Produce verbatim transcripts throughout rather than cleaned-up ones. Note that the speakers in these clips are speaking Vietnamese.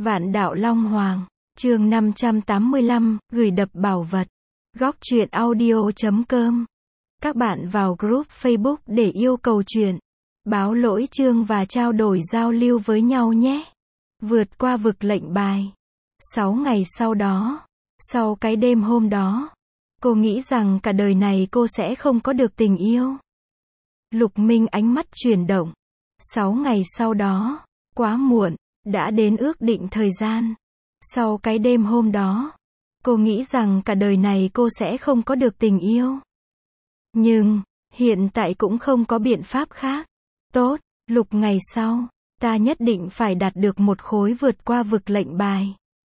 Vạn đạo Long Hoàng, chương năm trăm tám mươi lăm, gửi đập bảo vật. Góc truyện audio chấm com. Các bạn vào group Facebook để yêu cầu truyện, báo lỗi chương và trao đổi giao lưu với nhau nhé. Vượt qua vực lệnh bài. Sáu ngày sau đó, sau cái đêm hôm đó, cô nghĩ rằng cả đời này cô sẽ không có được tình yêu. Lục Minh ánh mắt chuyển động. Sáu ngày sau đó, quá muộn, đã đến ước định thời gian. Sau cái đêm hôm đó, cô nghĩ rằng cả đời này cô sẽ không có được tình yêu. Nhưng, hiện tại cũng không có biện pháp khác. Tốt, Lục, ngày sau, ta nhất định phải đạt được một khối vượt qua vực lệnh bài.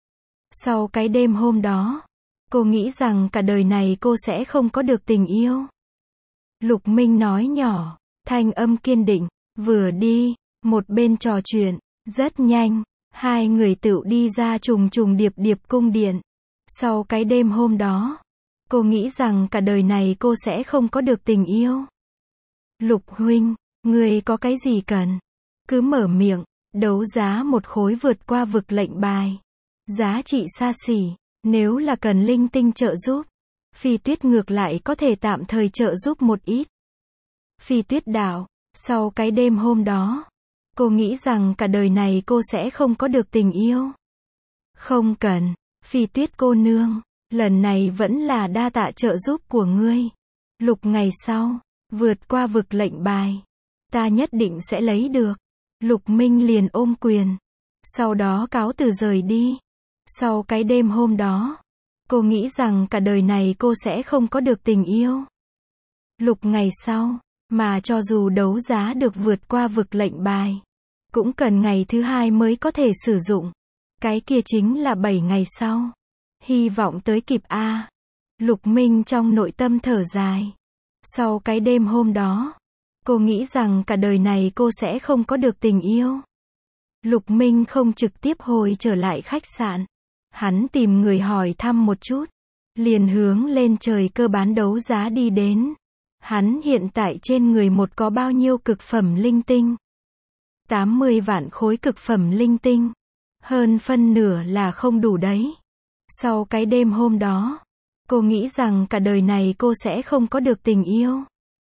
Sau cái đêm hôm đó, cô nghĩ rằng cả đời này cô sẽ không có được tình yêu. Lục Minh nói nhỏ, thanh âm kiên định, vừa đi, một bên trò chuyện. Rất nhanh, hai người tựu đi ra trùng trùng điệp điệp cung điện. Sau cái đêm hôm đó, cô nghĩ rằng cả đời này cô sẽ không có được tình yêu. Lục huynh, người có cái gì cần? Cứ mở miệng, đấu giá một khối vượt qua vực lệnh bài. Giá trị xa xỉ, nếu là cần linh tinh trợ giúp. Phi Tuyết ngược lại có thể tạm thời trợ giúp một ít. Phi Tuyết đạo, sau cái đêm hôm đó, cô nghĩ rằng cả đời này cô sẽ không có được tình yêu. Không cần, Phi Tuyết cô nương, lần này vẫn là đa tạ trợ giúp của ngươi. Lục, ngày sau, vượt qua vực lệnh bài, ta nhất định sẽ lấy được. Lục Minh liền ôm quyền, sau đó cáo từ rời đi. Sau cái đêm hôm đó, cô nghĩ rằng cả đời này cô sẽ không có được tình yêu. Lục, ngày sau, mà cho dù đấu giá được vượt qua vực lệnh bài, cũng cần ngày thứ hai mới có thể sử dụng. Cái kia chính là bảy ngày sau. Hy vọng tới kịp a. Lục Minh trong nội tâm thở dài. Sau cái đêm hôm đó, cô nghĩ rằng cả đời này cô sẽ không có được tình yêu. Lục Minh không trực tiếp hồi trở lại khách sạn. Hắn tìm người hỏi thăm một chút, liền hướng lên trời cơ bán đấu giá đi đến. Hắn hiện tại trên người một có bao nhiêu cực phẩm linh tinh? tám mươi vạn khối cực phẩm linh tinh. Hơn phân nửa là không đủ đấy. Sau cái đêm hôm đó, cô nghĩ rằng cả đời này cô sẽ không có được tình yêu.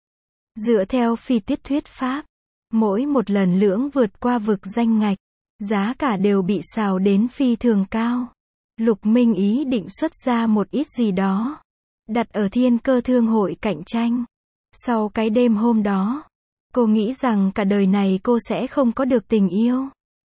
Dựa theo Phi Tuyết thuyết pháp, mỗi một lần lưỡng vượt qua vực danh ngạch, giá cả đều bị xào đến phi thường cao. Lục Minh ý định xuất ra một ít gì đó, đặt ở Thiên Cơ Thương hội cạnh tranh. Sau cái đêm hôm đó, cô nghĩ rằng cả đời này cô sẽ không có được tình yêu.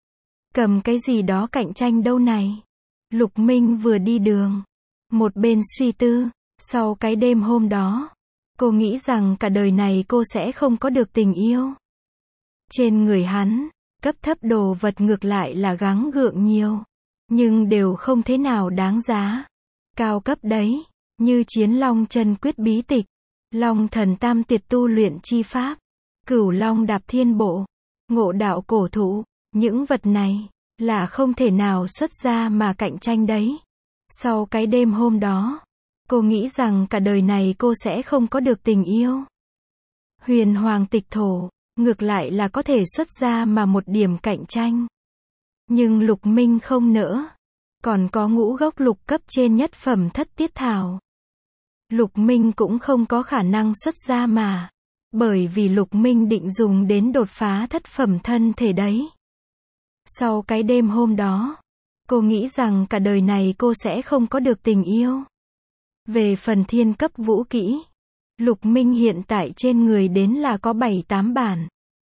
Cầm cái gì đó cạnh tranh đâu này? Lục Minh vừa đi đường, một bên suy tư. Sau cái đêm hôm đó, cô nghĩ rằng cả đời này cô sẽ không có được tình yêu. Trên người hắn, cấp thấp đồ vật ngược lại là gắng gượng nhiều, nhưng đều không thế nào đáng giá. Cao cấp đấy, như Chiến Long Chân Quyết bí tịch, Long Thần Tam Tiệt tu luyện chi pháp, Cửu Long Đạp Thiên Bộ, Ngộ Đạo Cổ Thụ, những vật này là không thể nào xuất ra mà cạnh tranh đấy. Sau cái đêm hôm đó, cô nghĩ rằng cả đời này cô sẽ không có được tình yêu. Huyền Hoàng Tịch Thổ, ngược lại là có thể xuất ra mà một điểm cạnh tranh. Nhưng Lục Minh không nỡ. Còn có ngũ gốc lục cấp trên nhất phẩm thất tiết thảo. Lục Minh cũng không có khả năng xuất ra mà. Bởi vì Lục Minh định dùng đến đột phá thất phẩm thân thể đấy. Sau cái đêm hôm đó, cô nghĩ rằng cả đời này cô sẽ không có được tình yêu. Về phần thiên cấp vũ kỹ, Lục Minh hiện tại trên người đến là có bảy tám bản.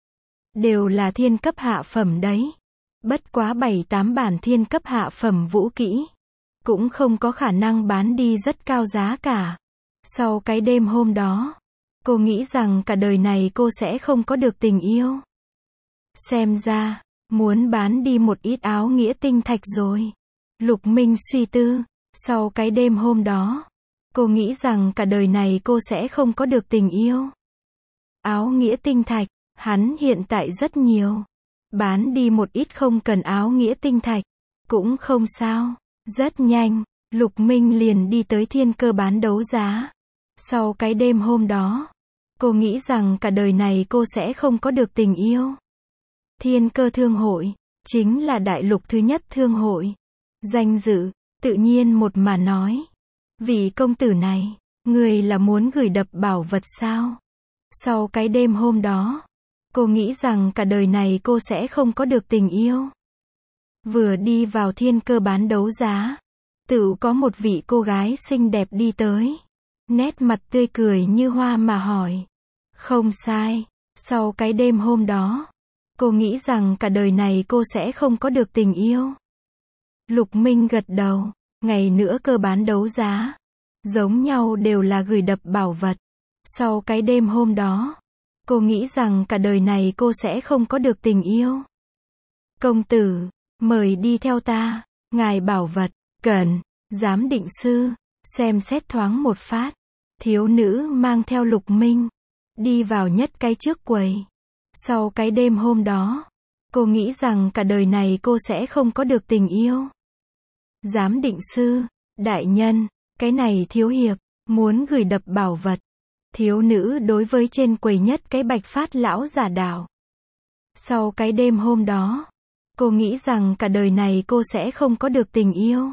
Đều là thiên cấp hạ phẩm đấy. Bất quá bảy tám bản thiên cấp hạ phẩm vũ kỹ, cũng không có khả năng bán đi rất cao giá cả. Sau cái đêm hôm đó, cô nghĩ rằng cả đời này cô sẽ không có được tình yêu. Xem ra, muốn bán đi một ít áo nghĩa tinh thạch rồi. Lục Minh suy tư, sau cái đêm hôm đó, cô nghĩ rằng cả đời này cô sẽ không có được tình yêu. Áo nghĩa tinh thạch, hắn hiện tại rất nhiều. Bán đi một ít không cần áo nghĩa tinh thạch, cũng không sao. Rất nhanh, Lục Minh liền đi tới Thiên Cơ bán đấu giá. Sau cái đêm hôm đó, cô nghĩ rằng cả đời này cô sẽ không có được tình yêu. Thiên Cơ Thương hội, chính là đại lục thứ nhất thương hội. Danh dự, tự nhiên một mà nói. Vị công tử này, người là muốn gửi đập bảo vật sao? Sau cái đêm hôm đó, cô nghĩ rằng cả đời này cô sẽ không có được tình yêu. Vừa đi vào thiên cơ bán đấu giá, tự có một vị cô gái xinh đẹp đi tới. Nét mặt tươi cười như hoa mà hỏi. Không sai, sau cái đêm hôm đó, cô nghĩ rằng cả đời này cô sẽ không có được tình yêu. Lục Minh gật đầu, ngày nữa cơ bán đấu giá, giống nhau đều là gửi đập bảo vật. Sau cái đêm hôm đó, cô nghĩ rằng cả đời này cô sẽ không có được tình yêu. Công tử, mời đi theo ta, ngài bảo vật, cần, giám định sư, xem xét thoáng một phát. Thiếu nữ mang theo Lục Minh, đi vào nhất cái trước quầy. Sau cái đêm hôm đó, cô nghĩ rằng cả đời này cô sẽ không có được tình yêu. Giám định sư, đại nhân, cái này thiếu hiệp, muốn gửi đập bảo vật. Thiếu nữ đối với trên quầy nhất cái bạch phát lão giả đảo. Sau cái đêm hôm đó, cô nghĩ rằng cả đời này cô sẽ không có được tình yêu.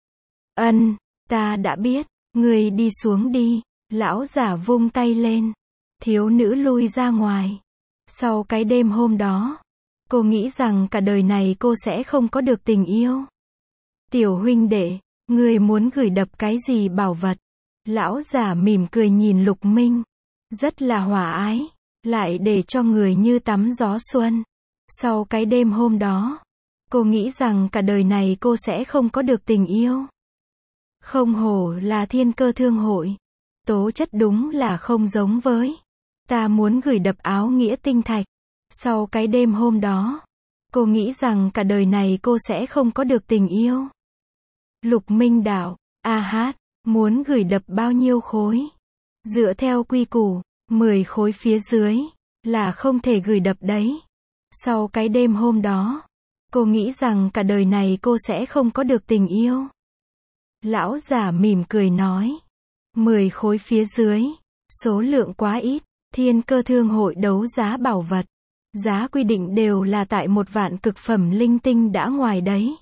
Ân, ta đã biết, người đi xuống đi. Lão giả vung tay lên. Thiếu nữ lui ra ngoài. Sau cái đêm hôm đó, cô nghĩ rằng cả đời này cô sẽ không có được tình yêu. Tiểu huynh đệ, người muốn gửi đập cái gì bảo vật? Lão giả mỉm cười nhìn Lục Minh. Rất là hòa ái. Lại để cho người như tắm gió xuân. Sau cái đêm hôm đó, cô nghĩ rằng cả đời này cô sẽ không có được tình yêu. Không hổ là thiên cơ thương hội. Tố chất đúng là không giống với. Ta muốn gửi đập áo nghĩa tinh thạch. Sau cái đêm hôm đó, cô nghĩ rằng cả đời này cô sẽ không có được tình yêu. Lục Minh đạo, a hát, muốn gửi đập bao nhiêu khối? Dựa theo quy củ, mười khối phía dưới, là không thể gửi đập đấy. Sau cái đêm hôm đó, cô nghĩ rằng cả đời này cô sẽ không có được tình yêu. Lão giả mỉm cười nói. mười khối phía dưới, số lượng quá ít, thiên cơ thương hội đấu giá bảo vật. Giá quy định đều là tại một vạn cực phẩm linh tinh đã ngoài đấy.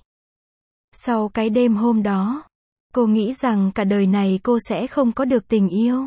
Sau cái đêm hôm đó, cô nghĩ rằng cả đời này cô sẽ không có được tình yêu.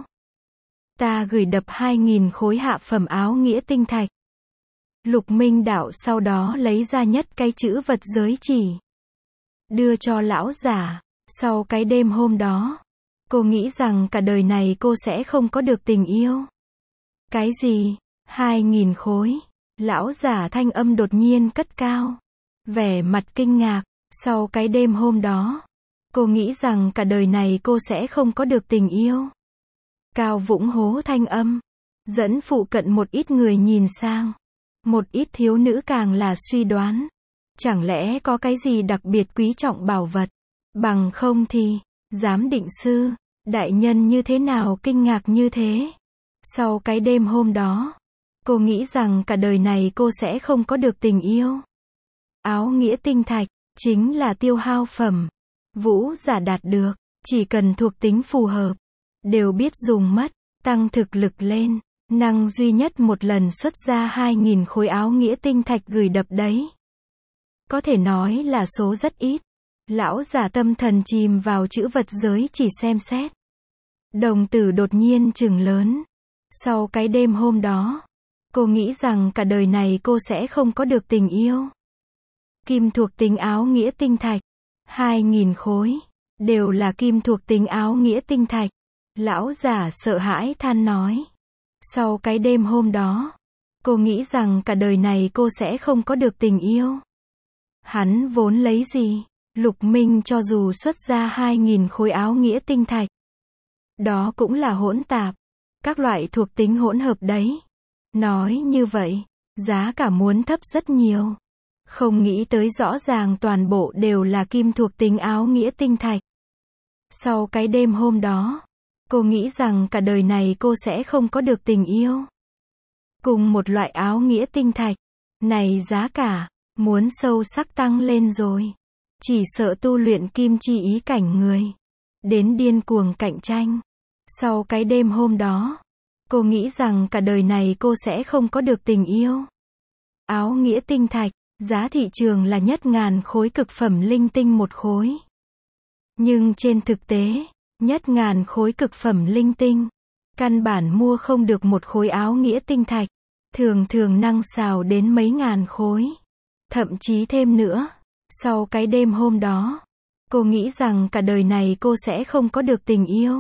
Ta gửi đập hai nghìn khối hạ phẩm áo nghĩa tinh thạch. Lục Minh đạo sau đó lấy ra nhất cái chữ vật giới chỉ. Đưa cho lão giả. Sau cái đêm hôm đó, cô nghĩ rằng cả đời này cô sẽ không có được tình yêu. Cái gì? Hai nghìn khối. Lão giả thanh âm đột nhiên cất cao. Vẻ mặt kinh ngạc. Sau cái đêm hôm đó, cô nghĩ rằng cả đời này cô sẽ không có được tình yêu. Cao Vũng hố thanh âm. Dẫn phụ cận một ít người nhìn sang. Một ít thiếu nữ càng là suy đoán. Chẳng lẽ có cái gì đặc biệt quý trọng bảo vật? Bằng không thì, giám định sư, đại nhân như thế nào kinh ngạc như thế? Sau cái đêm hôm đó, cô nghĩ rằng cả đời này cô sẽ không có được tình yêu. Áo nghĩa tinh thạch, chính là tiêu hao phẩm. Vũ giả đạt được, chỉ cần thuộc tính phù hợp, đều biết dùng mất, tăng thực lực lên. Năng duy nhất một lần xuất ra hai nghìn khối áo nghĩa tinh thạch gửi đập đấy. Có thể nói là số rất ít. Lão giả tâm thần chìm vào chữ vật giới chỉ xem xét. Đồng tử đột nhiên trừng lớn. Sau cái đêm hôm đó, cô nghĩ rằng cả đời này cô sẽ không có được tình yêu. Kim thuộc tính áo nghĩa tinh thạch. Hai nghìn khối. Đều là kim thuộc tính áo nghĩa tinh thạch. Lão giả sợ hãi than nói. Sau cái đêm hôm đó, cô nghĩ rằng cả đời này cô sẽ không có được tình yêu. Hắn vốn lấy gì? Lục Minh cho dù xuất ra hai nghìn khối áo nghĩa tinh thạch. Đó cũng là hỗn tạp. Các loại thuộc tính hỗn hợp đấy. Nói như vậy, giá cả muốn thấp rất nhiều. Không nghĩ tới rõ ràng toàn bộ đều là kim thuộc tính áo nghĩa tinh thạch. Sau cái đêm hôm đó, cô nghĩ rằng cả đời này cô sẽ không có được tình yêu. Cùng một loại áo nghĩa tinh thạch, này giá cả, muốn sâu sắc tăng lên rồi. Chỉ sợ tu luyện kim chi ý cảnh người. Đến điên cuồng cạnh tranh. Sau cái đêm hôm đó, cô nghĩ rằng cả đời này cô sẽ không có được tình yêu. Áo nghĩa tinh thạch, Giá thị trường là nhất ngàn khối cực phẩm linh tinh một khối. Nhưng trên thực tế, nhất ngàn khối cực phẩm linh tinh, căn bản mua không được một khối áo nghĩa tinh thạch. Thường thường năng xào đến mấy ngàn khối. Thậm chí thêm nữa. Sau cái đêm hôm đó, cô nghĩ rằng cả đời này cô sẽ không có được tình yêu.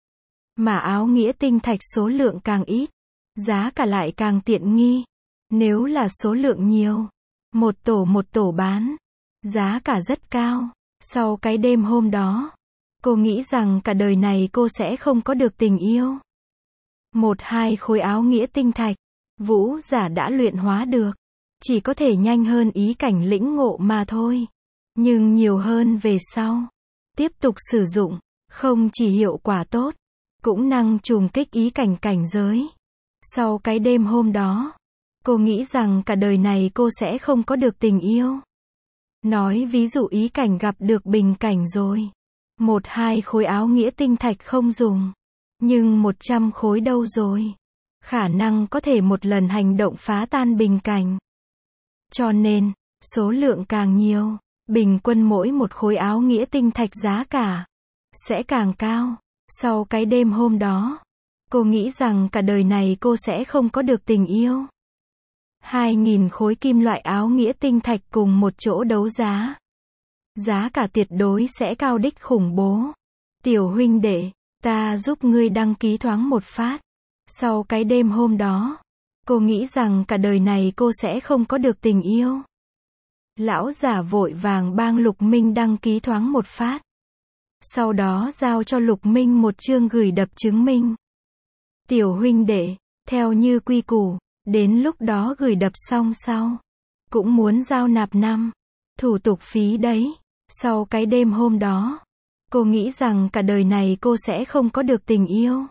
Mà áo nghĩa tinh thạch số lượng càng ít, giá cả lại càng tiện nghi. Nếu là số lượng nhiều, một tổ một tổ bán, giá cả rất cao. Sau cái đêm hôm đó, cô nghĩ rằng cả đời này cô sẽ không có được tình yêu. Một hai khối áo nghĩa tinh thạch, vũ giả đã luyện hóa được. Chỉ có thể nhanh hơn ý cảnh lĩnh ngộ mà thôi. Nhưng nhiều hơn về sau. Tiếp tục sử dụng, không chỉ hiệu quả tốt, cũng năng trùng kích ý cảnh cảnh giới. Sau cái đêm hôm đó, cô nghĩ rằng cả đời này cô sẽ không có được tình yêu. Nói ví dụ ý cảnh gặp được bình cảnh rồi. Một hai khối áo nghĩa tinh thạch không dùng. Nhưng một trăm khối đâu rồi. Khả năng có thể một lần hành động phá tan bình cảnh. Cho nên, số lượng càng nhiều, bình quân mỗi một khối áo nghĩa tinh thạch giá cả sẽ càng cao. Sau cái đêm hôm đó, cô nghĩ rằng cả đời này cô sẽ không có được tình yêu. Hai nghìn khối kim loại áo nghĩa tinh thạch cùng một chỗ đấu giá. Giá cả tuyệt đối sẽ cao đích khủng bố. Tiểu huynh đệ, ta giúp ngươi đăng ký thoáng một phát. Sau cái đêm hôm đó, cô nghĩ rằng cả đời này cô sẽ không có được tình yêu. Lão giả vội vàng bang Lục Minh đăng ký thoáng một phát. Sau đó giao cho Lục Minh một chương gửi đập chứng minh. Tiểu huynh đệ, theo như quy củ, đến lúc đó gửi đập xong sau, cũng muốn giao nạp năm thủ tục phí đấy. Sau cái đêm hôm đó, cô nghĩ rằng cả đời này cô sẽ không có được tình yêu.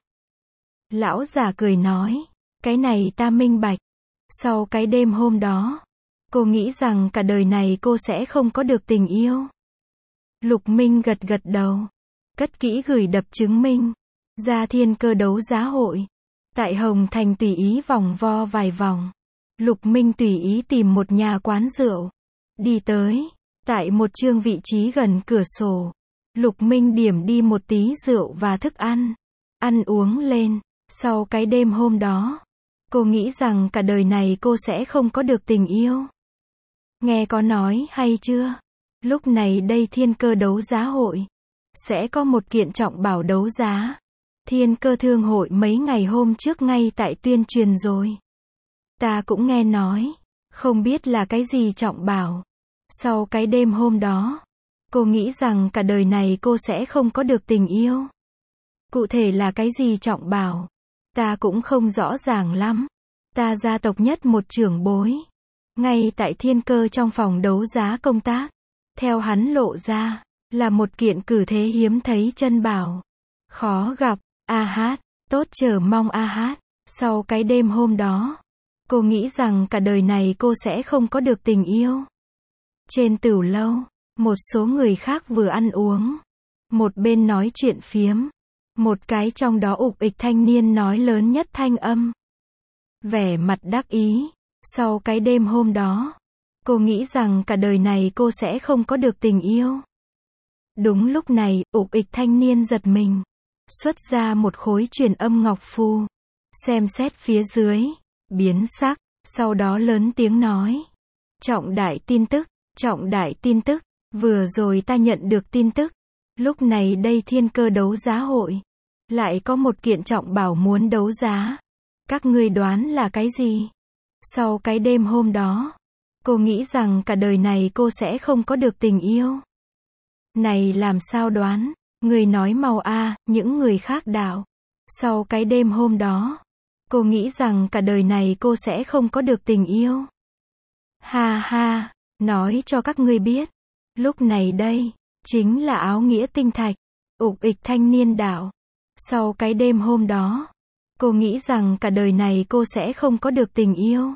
Lão giả cười nói, cái này ta minh bạch. Sau cái đêm hôm đó, cô nghĩ rằng cả đời này cô sẽ không có được tình yêu. Lục Minh gật gật đầu, cất kỹ gửi đập chứng minh, ra thiên cơ đấu giá hội. Tại Hồng Thành tùy ý vòng vo vài vòng. Lục Minh tùy ý tìm một nhà quán rượu. Đi tới, tại một chương vị trí gần cửa sổ. Lục Minh điểm đi một tí rượu và thức ăn. Ăn uống lên. Sau cái đêm hôm đó, cô nghĩ rằng cả đời này cô sẽ không có được tình yêu. Nghe có nói hay chưa? Lúc này đây thiên cơ đấu giá hội sẽ có một kiện trọng bảo đấu giá. Thiên cơ thương hội mấy ngày hôm trước ngay tại tuyên truyền rồi. Ta cũng nghe nói, không biết là cái gì trọng bảo. Sau cái đêm hôm đó, cô nghĩ rằng cả đời này cô sẽ không có được tình yêu. Cụ thể là cái gì trọng bảo, ta cũng không rõ ràng lắm. Ta gia tộc nhất một trưởng bối, ngay tại thiên cơ trong phòng đấu giá công tác. Theo hắn lộ ra, là một kiện cử thế hiếm thấy chân bảo. Khó gặp, a hát, tốt chờ mong a hát. Sau cái đêm hôm đó, cô nghĩ rằng cả đời này cô sẽ không có được tình yêu. Trên tửu lâu, một số người khác vừa ăn uống, một bên nói chuyện phiếm. Một cái trong đó ục ịch thanh niên nói lớn nhất thanh âm. Vẻ mặt đắc ý. Sau cái đêm hôm đó, cô nghĩ rằng cả đời này cô sẽ không có được tình yêu. Đúng lúc này, ục ịch thanh niên giật mình. Xuất ra một khối truyền âm ngọc phù. Xem xét phía dưới, biến sắc, sau đó lớn tiếng nói. Trọng đại tin tức, trọng đại tin tức, vừa rồi ta nhận được tin tức. Lúc này đây thiên cơ đấu giá hội, lại có một kiện trọng bảo muốn đấu giá. Các ngươi đoán là cái gì? Sau cái đêm hôm đó, cô nghĩ rằng cả đời này cô sẽ không có được tình yêu. Này làm sao đoán? Người nói mau a, những người khác đạo. Sau cái đêm hôm đó, cô nghĩ rằng cả đời này cô sẽ không có được tình yêu. Ha ha, nói cho các ngươi biết. Lúc này đây, chính là áo nghĩa tinh thạch. Ục ịch thanh niên đạo. Sau cái đêm hôm đó, cô nghĩ rằng cả đời này cô sẽ không có được tình yêu.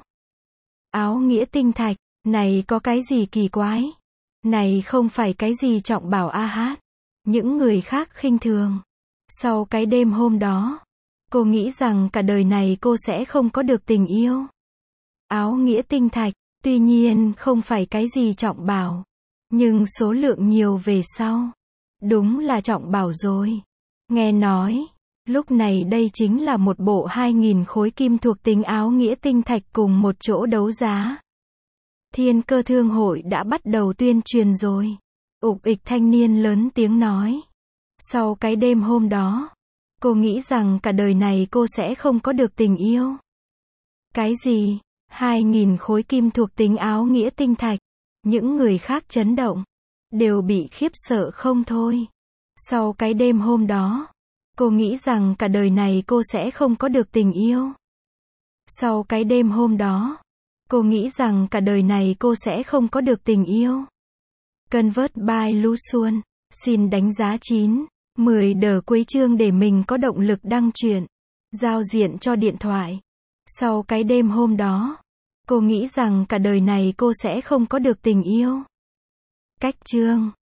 Áo nghĩa tinh thạch, này có cái gì kỳ quái? Này không phải cái gì trọng bảo a hát. Những người khác khinh thường. Sau cái đêm hôm đó, cô nghĩ rằng cả đời này cô sẽ không có được tình yêu. Áo nghĩa tinh thạch, Tuy nhiên không phải cái gì trọng bảo. Nhưng số lượng nhiều về sau. Đúng là trọng bảo rồi. Nghe nói, lúc này đây chính là một bộ hai nghìn khối kim thuộc tính áo nghĩa tinh thạch cùng một chỗ đấu giá. Thiên Cơ Thương hội đã bắt đầu tuyên truyền rồi. Ục ịch thanh niên lớn tiếng nói. Sau cái đêm hôm đó, cô nghĩ rằng cả đời này cô sẽ không có được tình yêu. Cái gì? Hai nghìn khối kim thuộc tính áo nghĩa tinh thạch. Những người khác chấn động. Đều bị khiếp sợ không thôi. Sau cái đêm hôm đó, cô nghĩ rằng cả đời này cô sẽ không có được tình yêu. Sau cái đêm hôm đó, cô nghĩ rằng cả đời này cô sẽ không có được tình yêu. Convert by Lu Xuân. Xin đánh giá chín, mười đờ cuối chương để mình có động lực đăng truyện. Giao diện cho điện thoại. Sau cái đêm hôm đó, cô nghĩ rằng cả đời này cô sẽ không có được tình yêu. Cách chương